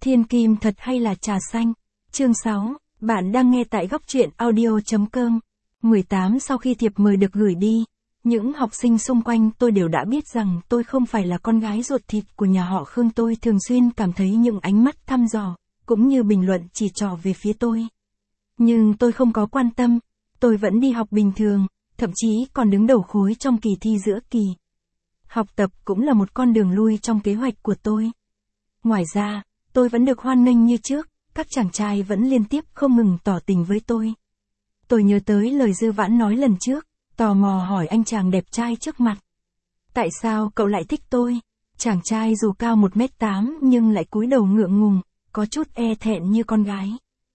Thiên kim thật hay là trà xanh? Chương 6, bạn đang nghe tại góc truyện audio.com. 18 Sau khi thiệp mời được gửi đi, những học sinh xung quanh tôi đều đã biết rằng tôi không phải là con gái ruột thịt của nhà họ Khương. Tôi thường xuyên cảm thấy những ánh mắt thăm dò, cũng như bình luận chỉ trỏ về phía tôi. Nhưng tôi không có quan tâm, tôi vẫn đi học bình thường, thậm chí còn đứng đầu khối trong kỳ thi giữa kỳ. Học tập cũng là một con đường lui trong kế hoạch của tôi. Ngoài ra, tôi vẫn được hoan nghênh như trước, các chàng trai vẫn liên tiếp không ngừng tỏ tình với tôi. Tôi nhớ tới lời Dư Vãn nói lần trước, tò mò hỏi anh chàng đẹp trai trước mặt. Tại sao cậu lại thích tôi? Chàng trai dù cao 1m8 nhưng lại cúi đầu ngượng ngùng, có chút e thẹn như con gái.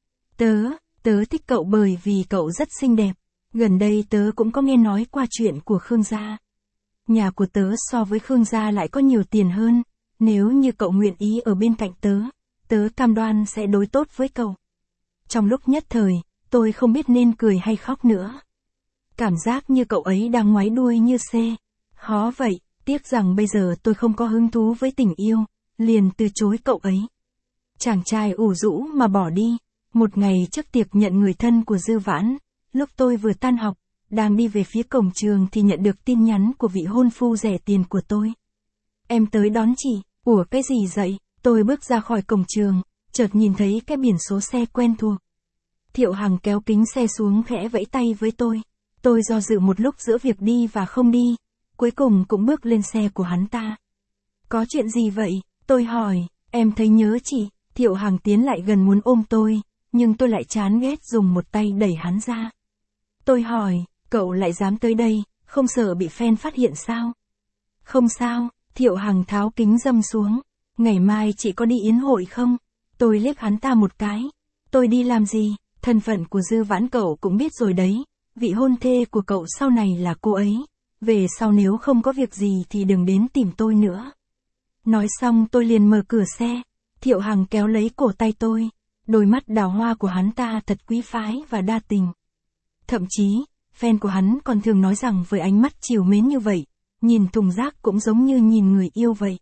Tớ thích cậu bởi vì cậu rất xinh đẹp. Gần đây tớ cũng có nghe nói qua chuyện của Khương gia. Nhà của tớ so với Khương gia lại có nhiều tiền hơn. Nếu như cậu nguyện ý ở bên cạnh tớ cam đoan sẽ đối tốt với cậu. Trong lúc nhất thời, tôi không biết nên cười hay khóc nữa. Cảm giác như cậu ấy đang ngoáy đuôi như xe. Khó vậy, tiếc rằng bây giờ tôi không có hứng thú với tình yêu, liền từ chối cậu ấy. Chàng trai ủ rũ mà bỏ đi. Một ngày trước tiệc nhận người thân của Dư Vãn, lúc tôi vừa tan học, đang đi về phía cổng trường thì nhận được tin nhắn của vị hôn phu rẻ tiền của tôi. Em tới đón chị. Ủa cái gì vậy? Tôi bước ra khỏi cổng trường, chợt nhìn thấy cái biển số xe quen thuộc. Thiệu Hằng kéo kính xe xuống khẽ vẫy tay với tôi. Tôi do dự một lúc giữa việc đi và không đi, cuối cùng cũng bước lên xe của hắn ta. Có chuyện gì vậy? Tôi hỏi. Em thấy nhớ chị. Thiệu Hằng tiến lại gần muốn ôm tôi, nhưng tôi lại chán ghét dùng một tay đẩy hắn ra. Tôi hỏi, cậu lại dám tới đây, không sợ bị fan phát hiện sao? Không sao. Thiệu Hằng tháo kính râm xuống. Ngày mai chị có đi yến hội không? Tôi liếc hắn ta một cái. Tôi đi làm gì? Thân phận của Dư Vãn cậu cũng biết rồi đấy. Vị hôn thê của cậu sau này là cô ấy. Về sau nếu không có việc gì thì đừng đến tìm tôi nữa. Nói xong tôi liền mở cửa xe. Thiệu Hằng kéo lấy cổ tay tôi. Đôi mắt đào hoa của hắn ta thật quý phái và đa tình. Thậm chí, fan của hắn còn thường nói rằng với ánh mắt trìu mến như vậy, nhìn thùng rác cũng giống như nhìn người yêu vậy.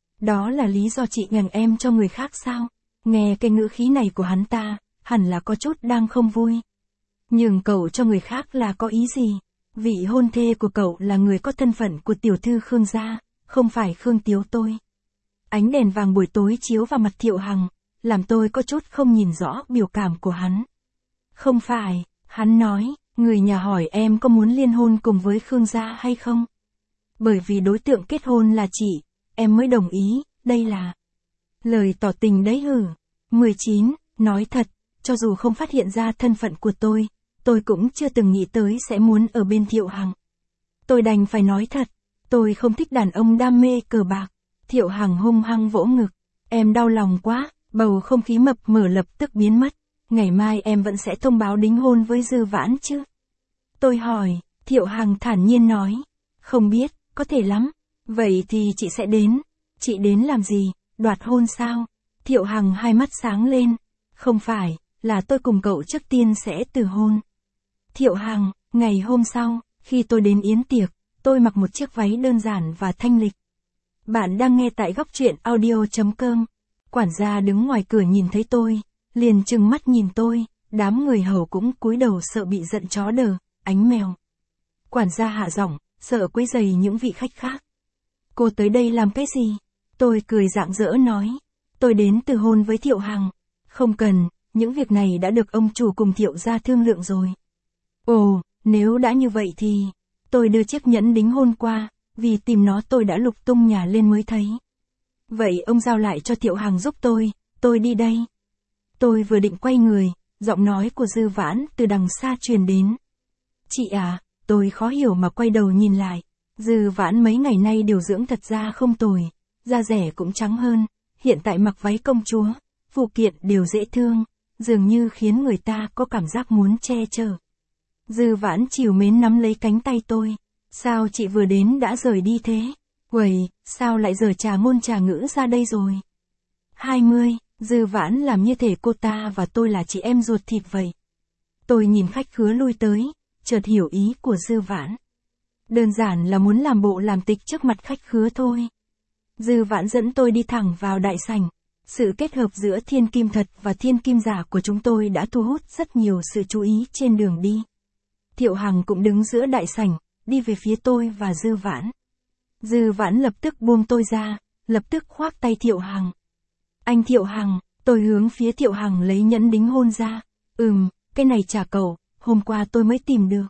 Đó là lý do chị nhường em cho người khác sao? Nghe cái ngữ khí này của hắn ta, hẳn là có chút đang không vui. Nhường cậu cho người khác là có ý gì? Vị hôn thê của cậu là người có thân phận của tiểu thư Khương gia, không phải Khương Tiếu tôi. Ánh đèn vàng buổi tối chiếu vào mặt Thiệu Hằng, làm tôi có chút không nhìn rõ biểu cảm của hắn. Không phải, hắn nói, người nhà hỏi em có muốn liên hôn cùng với Khương gia hay không? Bởi vì đối tượng kết hôn là chị, em mới đồng ý, đây là lời tỏ tình đấy hử. 19, nói thật, cho dù không phát hiện ra thân phận của tôi cũng chưa từng nghĩ tới sẽ muốn ở bên Thiệu Hằng. Tôi đành phải nói thật, tôi không thích đàn ông đam mê cờ bạc. Thiệu Hằng hung hăng vỗ ngực, em đau lòng quá, bầu không khí mập mờ lập tức biến mất. Ngày mai em vẫn sẽ thông báo đính hôn với Dư Vãn chứ? Tôi hỏi. Thiệu Hằng thản nhiên nói, không biết, có thể lắm. Vậy thì chị sẽ đến. Chị đến làm gì? Đoạt hôn sao? Thiệu Hằng hai mắt sáng lên. Không phải, là tôi cùng cậu trước tiên sẽ từ hôn. Thiệu Hằng, ngày hôm sau, khi tôi đến yến tiệc, tôi mặc một chiếc váy đơn giản và thanh lịch. Bạn đang nghe tại góc truyện audio.com. Quản gia đứng ngoài cửa nhìn thấy tôi, liền trừng mắt nhìn tôi, đám người hầu cũng cúi đầu sợ bị giận chó đờ, ánh mèo. Quản gia hạ giọng, sợ quấy rầy những vị khách khác. Cô tới đây làm cái gì? Tôi cười rạng rỡ nói, tôi đến từ hôn với Thiệu Hằng. Không cần, những việc này đã được ông chủ cùng Thiệu gia thương lượng rồi. Ồ, nếu đã như vậy thì, tôi đưa chiếc nhẫn đính hôn qua, vì tìm nó tôi đã lục tung nhà lên mới thấy. Vậy ông giao lại cho Thiệu Hằng giúp tôi đi đây. Tôi vừa định quay người, giọng nói của Dư Vãn từ đằng xa truyền đến. Chị à, tôi khó hiểu mà quay đầu nhìn lại. Dư Vãn mấy ngày nay điều dưỡng thật ra không tồi, da rẻ cũng trắng hơn, hiện tại mặc váy công chúa, phụ kiện đều dễ thương, dường như khiến người ta có cảm giác muốn che chở. Dư Vãn trìu mến nắm lấy cánh tay tôi. Sao chị vừa đến đã rời đi thế? Uầy, sao lại giở trà ngôn trà ngữ ra đây rồi? 20, Dư Vãn làm như thể cô ta và tôi là chị em ruột thịt vậy. Tôi nhìn khách khứa lui tới, chợt hiểu ý của Dư Vãn. Đơn giản là muốn làm bộ làm tịch trước mặt khách khứa thôi. Dư Vãn dẫn tôi đi thẳng vào đại sảnh. Sự kết hợp giữa thiên kim thật và thiên kim giả của chúng tôi đã thu hút rất nhiều sự chú ý trên đường đi. Thiệu Hằng cũng đứng giữa đại sảnh, đi về phía tôi và Dư Vãn. Dư Vãn lập tức buông tôi ra, lập tức khoác tay Thiệu Hằng. Anh Thiệu Hằng, tôi hướng phía Thiệu Hằng lấy nhẫn đính hôn ra. Cái này trả cậu, hôm qua tôi mới tìm được.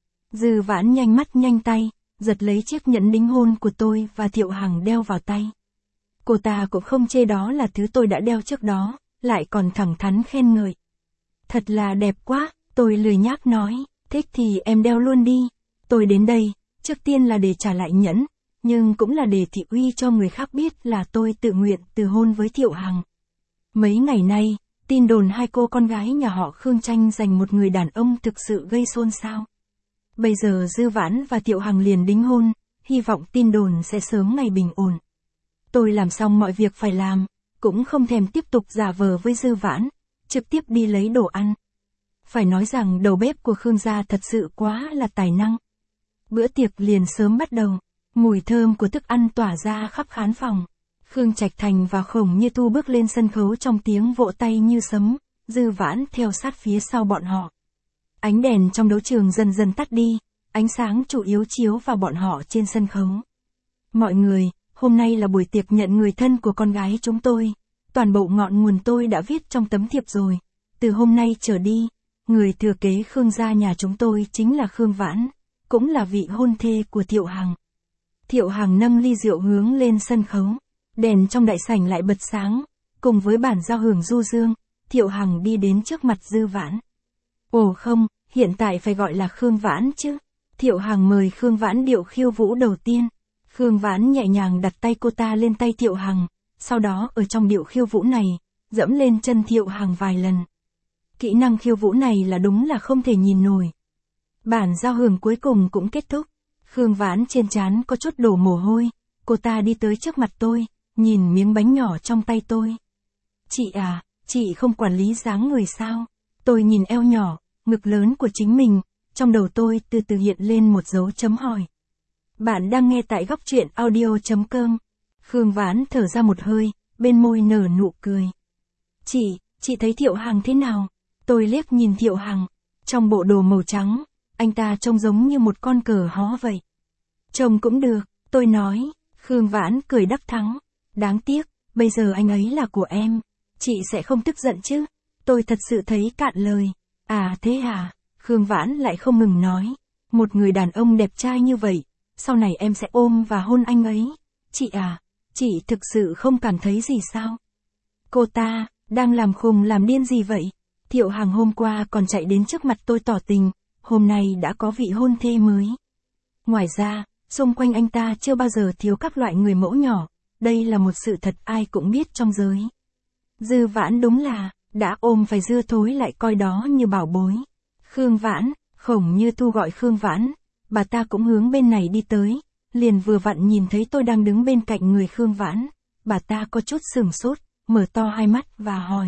Dư Vãn nhanh mắt nhanh tay, giật lấy chiếc nhẫn đính hôn của tôi và Thiệu Hằng đeo vào tay. Cô ta cũng không chê đó là thứ tôi đã đeo trước đó, lại còn thẳng thắn khen ngợi. Thật là đẹp quá, tôi lười nhác nói, thích thì em đeo luôn đi. Tôi đến đây, trước tiên là để trả lại nhẫn, nhưng cũng là để thị uy cho người khác biết là tôi tự nguyện từ hôn với Thiệu Hằng. Mấy ngày nay, tin đồn hai cô con gái nhà họ Khương tranh giành một người đàn ông thực sự gây xôn xao. Bây giờ Dư Vãn và Thiệu Hằng liền đính hôn, hy vọng tin đồn sẽ sớm ngày bình ổn. Tôi làm xong mọi việc phải làm, cũng không thèm tiếp tục giả vờ với Dư Vãn, trực tiếp đi lấy đồ ăn. Phải nói rằng đầu bếp của Khương gia thật sự quá là tài năng. Bữa tiệc liền sớm bắt đầu, mùi thơm của thức ăn tỏa ra khắp khán phòng. Khương Trạch Thành và Khổng Như Tu bước lên sân khấu trong tiếng vỗ tay như sấm, Dư Vãn theo sát phía sau bọn họ. Ánh đèn trong đấu trường dần dần tắt đi, ánh sáng chủ yếu chiếu vào bọn họ trên sân khấu. Mọi người, hôm nay là buổi tiệc nhận người thân của con gái chúng tôi. Toàn bộ ngọn nguồn tôi đã viết trong tấm thiệp rồi. Từ hôm nay trở đi, người thừa kế Khương gia nhà chúng tôi chính là Khương Vãn, cũng là vị hôn thê của Thiệu Hằng. Thiệu Hằng nâng ly rượu hướng lên sân khấu. Đèn trong đại sảnh lại bật sáng, cùng với bản giao hưởng du dương, Thiệu Hằng đi đến trước mặt Dư Vãn. Ồ không, hiện tại phải gọi là Khương Vãn chứ. Thiệu Hằng mời Khương Vãn điệu khiêu vũ đầu tiên. Khương Vãn nhẹ nhàng đặt tay cô ta lên tay Thiệu Hằng, sau đó ở trong điệu khiêu vũ này, dẫm lên chân Thiệu Hằng vài lần. Kỹ năng khiêu vũ này là đúng là không thể nhìn nổi. Bản giao hưởng cuối cùng cũng kết thúc. Khương Vãn trên trán có chút đổ mồ hôi, cô ta đi tới trước mặt tôi, nhìn miếng bánh nhỏ trong tay tôi. Chị à, chị không quản lý dáng người sao? Tôi nhìn eo nhỏ, ngực lớn của chính mình, trong đầu tôi từ từ hiện lên một dấu chấm hỏi. Bạn đang nghe tại góc truyện audio.com. Khương Vãn thở ra một hơi, bên môi nở nụ cười. Chị thấy Thiệu Hằng thế nào? Tôi liếc nhìn Thiệu Hằng, trong bộ đồ màu trắng, anh ta trông giống như một con cờ hó vậy. Trông cũng được, tôi nói. Khương Vãn cười đắc thắng. Đáng tiếc, bây giờ anh ấy là của em. Chị sẽ không tức giận chứ? Tôi thật sự thấy cạn lời. À thế à? Khương Vãn lại không ngừng nói. Một người đàn ông đẹp trai như vậy, sau này em sẽ ôm và hôn anh ấy. Chị à, chị thực sự không cảm thấy gì sao? Cô ta, đang làm khùng làm điên gì vậy? Thiệu Hằng hôm qua còn chạy đến trước mặt tôi tỏ tình, hôm nay đã có vị hôn thê mới. Ngoài ra, xung quanh anh ta chưa bao giờ thiếu các loại người mẫu nhỏ, đây là một sự thật ai cũng biết trong giới. Dư Vãn đúng là, đã ôm phải dưa thối lại coi đó như bảo bối. Khương Vãn, Khổng Như Tu gọi Khương Vãn, bà ta cũng hướng bên này đi tới, liền vừa vặn nhìn thấy tôi đang đứng bên cạnh người Khương Vãn, bà ta có chút sửng sốt, mở to hai mắt và hỏi.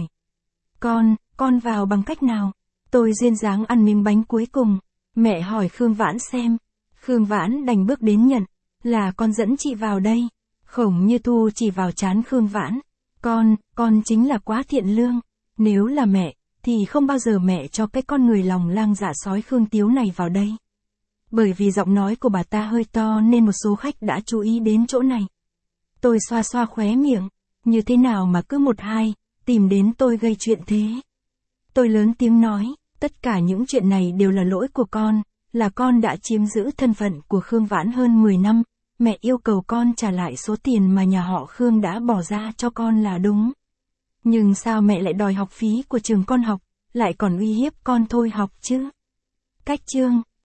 Con vào bằng cách nào? Tôi duyên dáng ăn miếng bánh cuối cùng, mẹ hỏi Khương Vãn xem. Khương Vãn đành bước đến nhận, là con dẫn chị vào đây. Khổng Như Tu chỉ vào trán Khương Vãn. Con chính là quá thiện lương. Nếu là mẹ, thì không bao giờ mẹ cho cái con người lòng lang dạ sói Khương Tiếu này vào đây. Bởi vì giọng nói của bà ta hơi to nên một số khách đã chú ý đến chỗ này. Tôi xoa xoa khóe miệng, như thế nào mà cứ một hai, tìm đến tôi gây chuyện thế. Tôi lớn tiếng nói, tất cả những chuyện này đều là lỗi của con, là con đã chiếm giữ thân phận của Khương Vãn hơn 10 năm, mẹ yêu cầu con trả lại số tiền mà nhà họ Khương đã bỏ ra cho con là đúng. Nhưng sao mẹ lại đòi học phí của trường con học, lại còn uy hiếp con thôi học chứ? Cách chương